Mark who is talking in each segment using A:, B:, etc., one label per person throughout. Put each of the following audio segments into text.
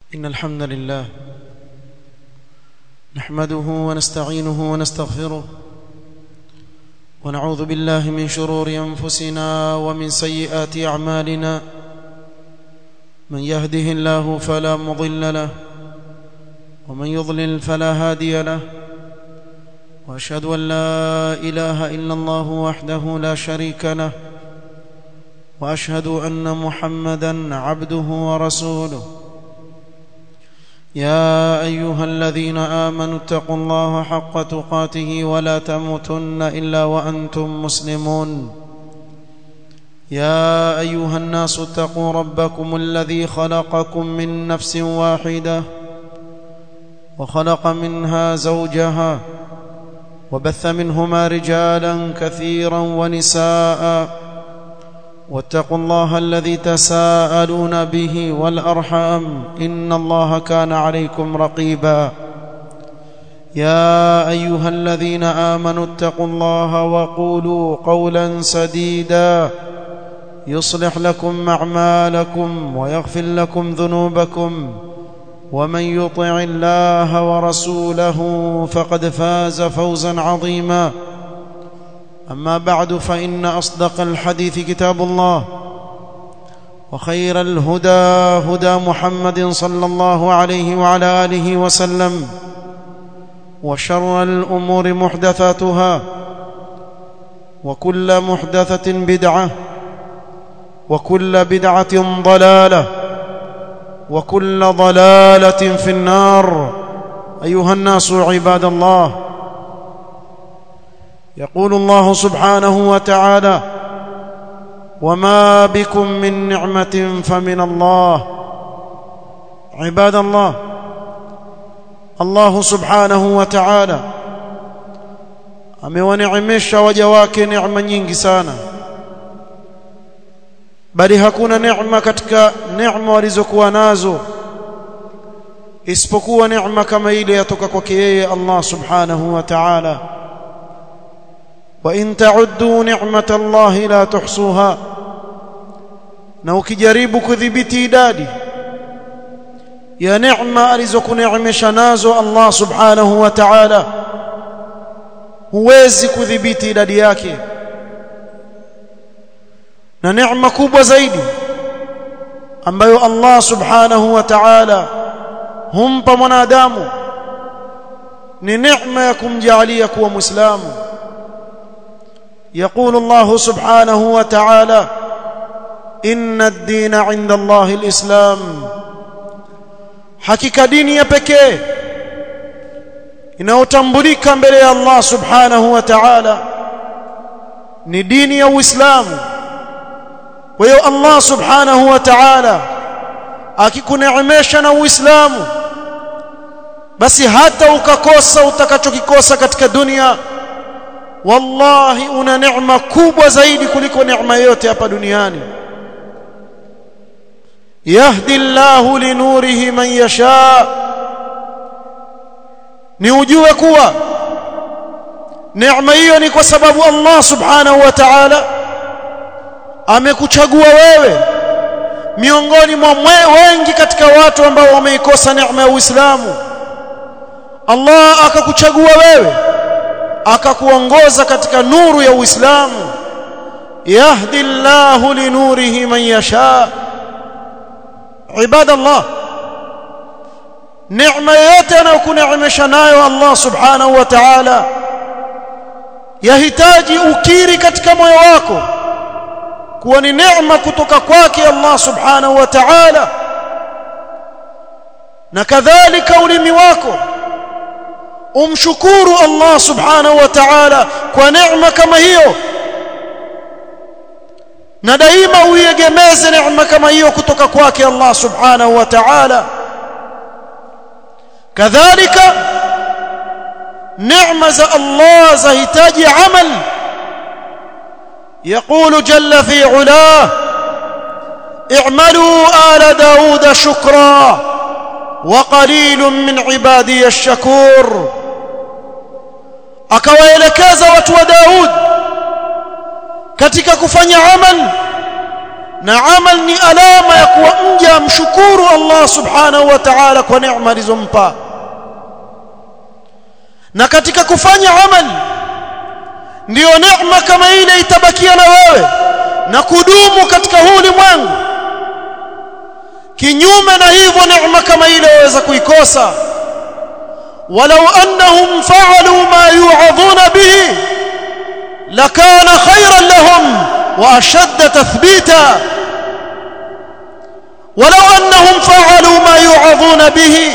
A: إن الحمد لله نحمده ونستعينه ونستغفره ونعوذ بالله من شرور أنفسنا ومن سيئات أعمالنا من يهده الله فلا مضل له ومن يضلل فلا هادي له وأشهد أن لا إله إلا الله وحده لا شريك له وأشهد أن محمدًا عبده ورسوله يا أيها الذين آمنوا اتقوا الله حق تقاته ولا تموتن إلا وأنتم مسلمون يا أيها الناس اتقوا ربكم الذي خلقكم من نفس واحدة وخلق منها زوجها وبث منهما رجالا كثيرا ونساء واتقوا الله الذي تساءلون به والأرحام إن الله كان عليكم رقيبا يا أيها الذين آمنوا اتقوا الله وقولوا قولا سديدا يصلح لكم أعمالكم ويغفر لكم ذنوبكم ومن يطع الله ورسوله فقد فاز فوزا عظيما أما بعد فإن أصدق الحديث كتاب الله وخير الهدى هدى محمد صلى الله عليه وعلى آله وسلم وشر الأمور محدثاتها وكل محدثة بدعة وكل بدعة ضلالة وكل ضلالة في النار أيها الناس عباد الله يقول الله سبحانه وتعالى وما بكم من نعمة فمن الله عباد الله الله سبحانه وتعالى amewaneemesha waja wake neema nyingi sana bali hakuna neema katika neema walizokuwa nazo isipokuwa neema kama ile yatoka kwake yeye Allah subhanahu wa ta'ala وإن تعدوا نعمة الله لا تحصوها na ukijaribu kudhibiti idadi ya neema alizokuneemesha nazo Allah subhanahu wa ta'ala huwezi kudhibiti idadi yake na neema kubwa zaidi ambayo Allah subhanahu wa ta'ala humpa mwanadamu ni neema ya kumjalia kuwa muislamu يقول الله سبحانه وتعالى إن الدين عند الله الإسلام حقيقة ديني ya pekee inayotambulika mbele ya Allah subhanahu wa ta'ala ni dini ya Uislamu. Kwa hiyo Allah subhanahu wa ta'ala akikuneemesha na Uislamu basi hata ukakosa utakachokikosa katika dunia wallahi una neema kubwa zaidi kuliko neema yote hapa duniani. Yahdi Allahu linurihi man yasha, ni ujue kuwa neema hiyo ni kwa sababu Allah subhanahu wa ta'ala amekuchagua wewe miongoni mwa wengi katika watu ambao wameikosa neema ya Uislamu. Allah akakuchagua wewe akakuongoza katika nuru ya Uislamu. Yahdi Allahu linurihi man yasha. Ibadallah, neema yote anayokuneemesha nayo Allah subhanahu wa ta'ala yahitaji ukiri katika moyo wako kuwa ni neema kutoka kwake Allah subhanahu wa ta'ala, na kadhalika ulimi wako umshukuru Allah subhanahu wa ta'ala kwa neema kama hiyo, na daima uiegemeze neema kama hiyo kutoka kwake Allah subhanahu wa ta'ala. Kadhalika neema za Allah zahitaji amal. يقول جل في علاه اعملوا آل داود شكرا وقليل من عبادي الشكور. akawaelekeza watu wa Daud katika kufanya amal na amal ni alama ya kuwa mja mshukuru Allah subhanahu wa ta'ala kwa neema alizompa. Na katika kufanya amali ndio neema kama ile itabakia na wewe na kudumu katika huu ulimwengu. Kinyume na hivyo neema kama ile waweza kuikosa. walau annahum fa'alu ma yu'adhuna bihi lakana khayran lahum wa ashadda tathbita. walau annahum fa'alu ma yu'adhuna bihi,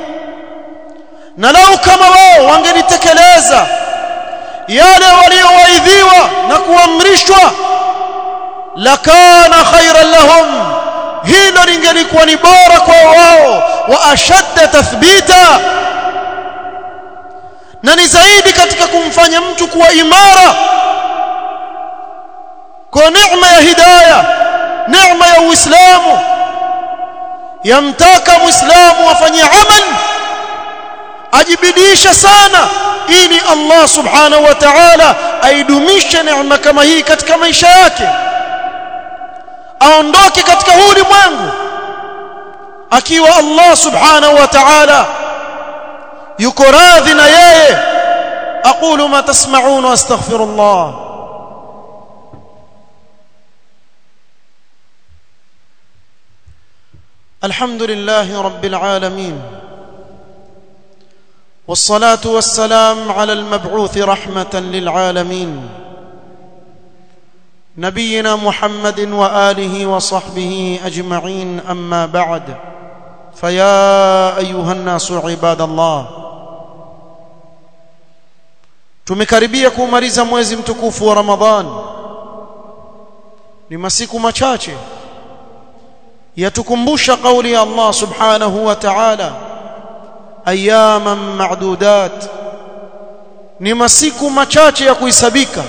A: na lau kama wao wangelitekeleza yale waliowaidhiwa na kuamrishwa, lakana khayran lahum, hilo lingelikuwa ni bora kwa wao, wa ashadda tathbita, na ni zaidi katika kumfanya mtu kuwa imara. Kwa neema ya hidayah, neema ya Uislamu yamtaka Muislamu afanye amal, ajibidisha sana ili Allah subhanahu wa ta'ala aidumishe neema kama hii katika maisha yake, aondoke katika huu ulimwengu akiwa Allah subhanahu wa ta'ala yuko radhi na yeye. aqulu ma tasma'un wa astaghfirullah. alhamdulillahi rabbil alamin, والصلاة والسلام على المبعوث رحمة للعالمين نبينا محمد وآله وصحبه أجمعين. أما بعد، فيا أيها الناس عباد الله، tumekaribia kumaliza mwezi mtukufu wa Ramadhan. Ni masiku machache yatukumbusha kauli ya Allah subhanahu wa ta'ala, ayaman ma'dudat, ni masiku machache ya kuhesabika.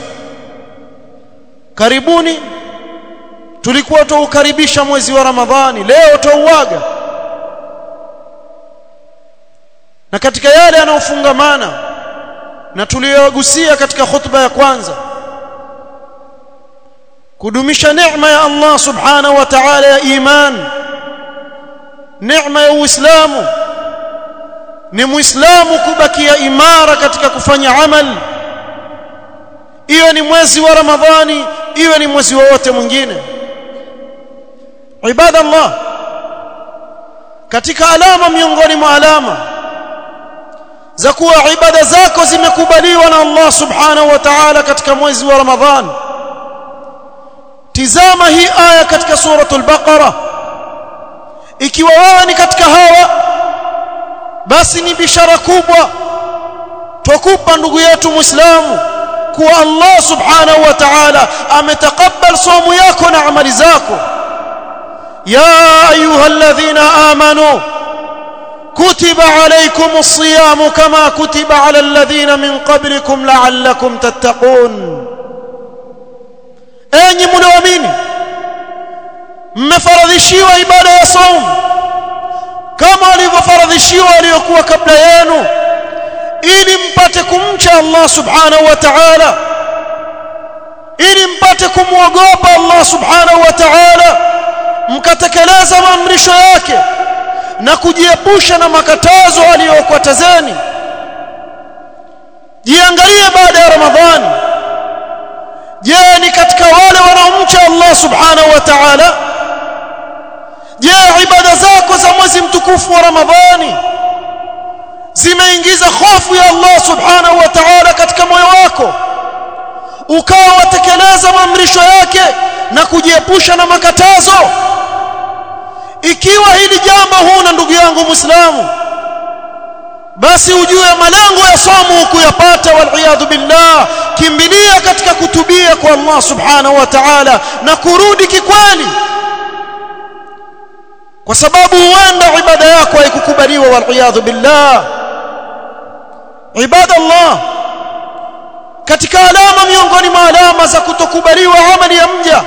A: Karibuni tulikuwa tuukaribisha mwezi wa Ramadhani, leo tuuaga. Na katika yale yanayofungamana na tuliyogusia katika khutba ya kwanza, kudumisha neema ya Allah subhanahu wa ta'ala ya iman, neema ya Uislamu. Ni Muislamu kubakia imara katika kufanya amal, iwe ni mwezi wa Ramadhani, iwe ni mwezi wowote mwingine. Ibadallah, katika alama miongoni mwa alama za kuwa ibada zako zimekubaliwa na Allah subhanahu wa ta'ala katika mwezi wa Ramadhani, tizama hii aya katika suratul Baqara. Ikiwa wewe ni katika hawa, basi ni bishara kubwa tukupa ndugu yetu Muislamu kuwa Allah subhanahu wa ta'ala ametakabal somo yako na amali zako. ya ayyuhalladhina amanu kutiba alaykumus siyam kama kutiba ala alladhina min qablikum la'allakum tattaqun. enyi mlioamini, mmefaradhishiwa ibada ya saum kama walivyofaradhishiwa waliokuwa kabla yenu, ili mpate kumcha Allah subhanahu wa ta'ala, ili mpate kumwogopa Allah subhanahu wa ta'ala, mkatekeleza maamrisho yake na kujiepusha na makatazo aliyokatazeni. Jiangalie baada ya Ramadhani, je, ni katika wale wanaomcha Allah subhanahu wa ta'ala? Je, ibada zako za mwezi mtukufu wa Ramadhani zimeingiza hofu ya Allah subhanahu wa ta'ala katika moyo wako, ukawa watekeleza maamrisho yake na kujiepusha na makatazo? Ikiwa hili jambo huna ndugu yangu Muislamu, basi ujue malengo ya somo kuyapata, wal billah. Kimbilia katika kutubia kwa Allah subhanahu wa ta'ala na kurudi kikweli, kwa sababu huenda ibada yako haikukubaliwa, wal billah. Ibadallah, katika alama miongoni mwa alama za kutokubaliwa amali ya mja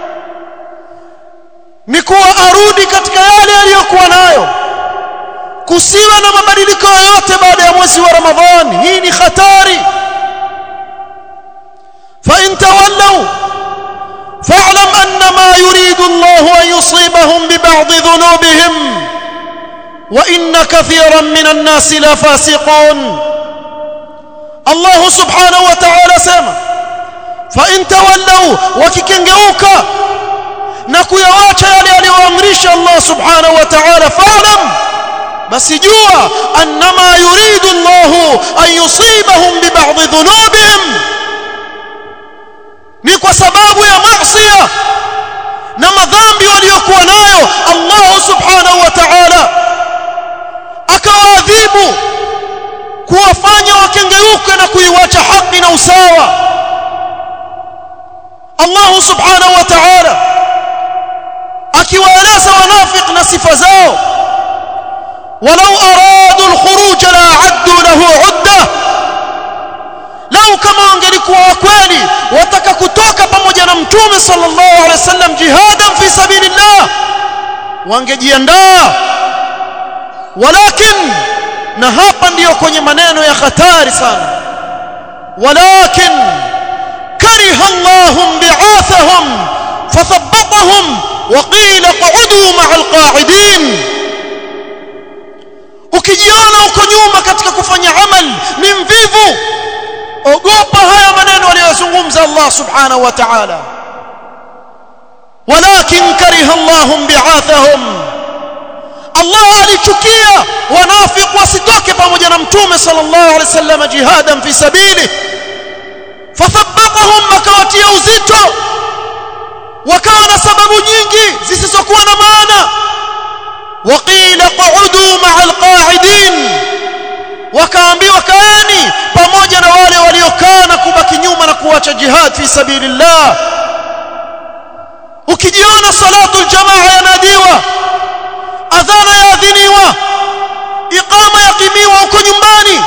A: ni kuwa arudi katika yale aliyokuwa nayo, kusiwe na mabadiliko yoyote baada ya mwezi wa Ramadhani. Hii ni hatari. fa in tawallaw fa'lam annama yuridu Allahu an yusibahum bi ba'd dhunubihim wa inna kathiran minan nasi la fasiqun. Allah subhanahu wa ta'ala sema fa in tawallaw, wakikengeuka na kuyawacha yale aliyoamrisha Allah subhanahu wa ta'ala, fa'lam, basi jua annama yuridu Allah an yusibahum bi ba'd dhunubihim, ni kwa sababu ya maasiya na madhambi waliokuwa nayo Allah subhanahu wa ta'ala akawaadhibu, kuwafanya wakengeuke na kuiwacha haki na usawa. Allah subhanahu wa ta'ala akiwaeleza wanafiki na sifa zao, walau aradu al-khuruj la addu lahu udda, lau kama wangelikuwa kweli wataka kutoka pamoja na mtume sallallahu alaihi wasallam jihadan fi sabilillah, wangejiandaa. Walakin, na hapa ndiyo kwenye maneno ya hatari sana, walakin kariha Allahum bi'athahum fathabbatahum wa qila qa'udu ma'al qa'idin. Ukijiona uko nyuma katika kufanya amal, ni mvivu, ogopa haya maneno aliyozungumza Allah subhanahu wa ta'ala. Walakin kariha Allahum bi'athahum, Allah alichukia wanafiki wasitoke pamoja na mtume sallallahu alaihi wasallam jihadan fi sabili, fathabbatahum, akawatia uzito, wakawa na sababu nyingi zisizokuwa na maana. Waqila qu'udu ma'al qa'idin, wakaambiwa kaeni pamoja na wale waliokaa na kubaki nyuma na kuacha jihad fi sabilillah. Ukijiona salatul jamaa yanadiwa, adhana yaadhiniwa, iqama yakimiwa uko nyumbani,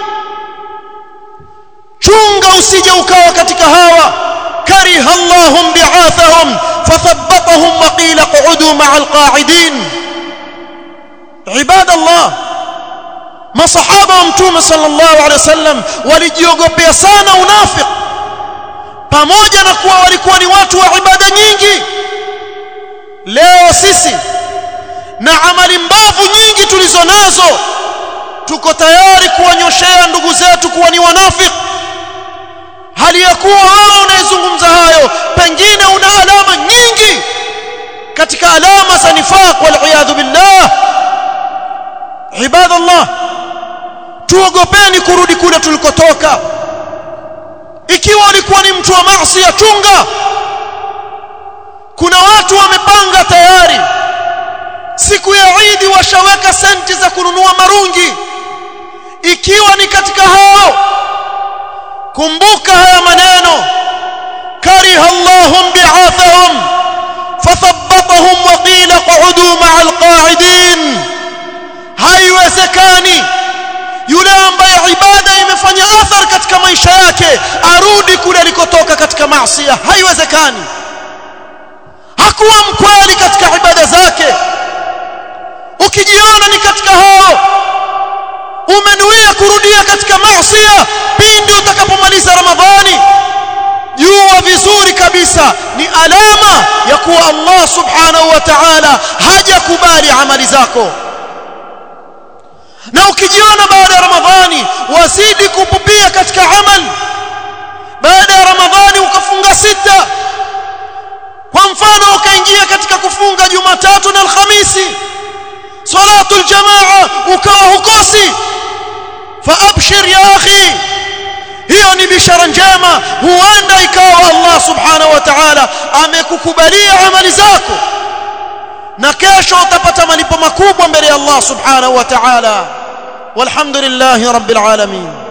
A: chunga usije ukawa katika hawa. kariha Allahum bi'athahum fathabbatahum wa qila qu'udu ma'al qa'idin. Ibadallah, masahaba wa mtume sallallahu alaihi wasallam walijiogopea sana unafiki, pamoja na kuwa walikuwa ni watu wa ibada nyingi. Leo sisi na amali mbovu nyingi tulizo nazo, tuko tayari kuwanyoshea ndugu zetu kuwa ni wanafiki, hali ya kuwa wao unayezungumza hayo pengine una alama nyingi katika alama za nifaq wal iyadhu billah. Ibadallah, tuogopeni kurudi kule tulikotoka. Ikiwa ulikuwa ni mtu wa maasi, chunga. Kuna watu wamepanga tayari siku ya Eid, washaweka senti za kununua marungi. Ikiwa ni katika hao, kumbuka haya maneno, kariha Allahum bi'athahum fathabbatahum wa qila qu'udu ma'al qa'idin. Haiwezekani yule ambaye ibada imefanya athari katika maisha yake arudi kule alikotoka katika maasi. Haiwezekani. Hakuwa mkweli katika ibada zake. Ukijiona ni katika hao, umenuia kurudia katika maasi pindi utakapomaliza Ramadhani, jua vizuri kabisa ni alama ya kuwa Allah subhanahu wa ta'ala hajakubali amali zako. Na ukijiona baada ya Ramadhani wazidi kupupia katika amali, baada ya Ramadhani ukafunga 6, kwa mfano ukaingia katika kufunga Jumatatu na Alhamisi, salatul jamaa ukawa hukosi, faabshir ya akhi, hiyo ni bishara njema. Huenda ikawa Allah subhanahu wa ta'ala amekukubalia amali zako, na kesho utapata malipo makubwa mbele ya Allah subhanahu wa ta'ala. Walhamdulillahi rabbil alamin.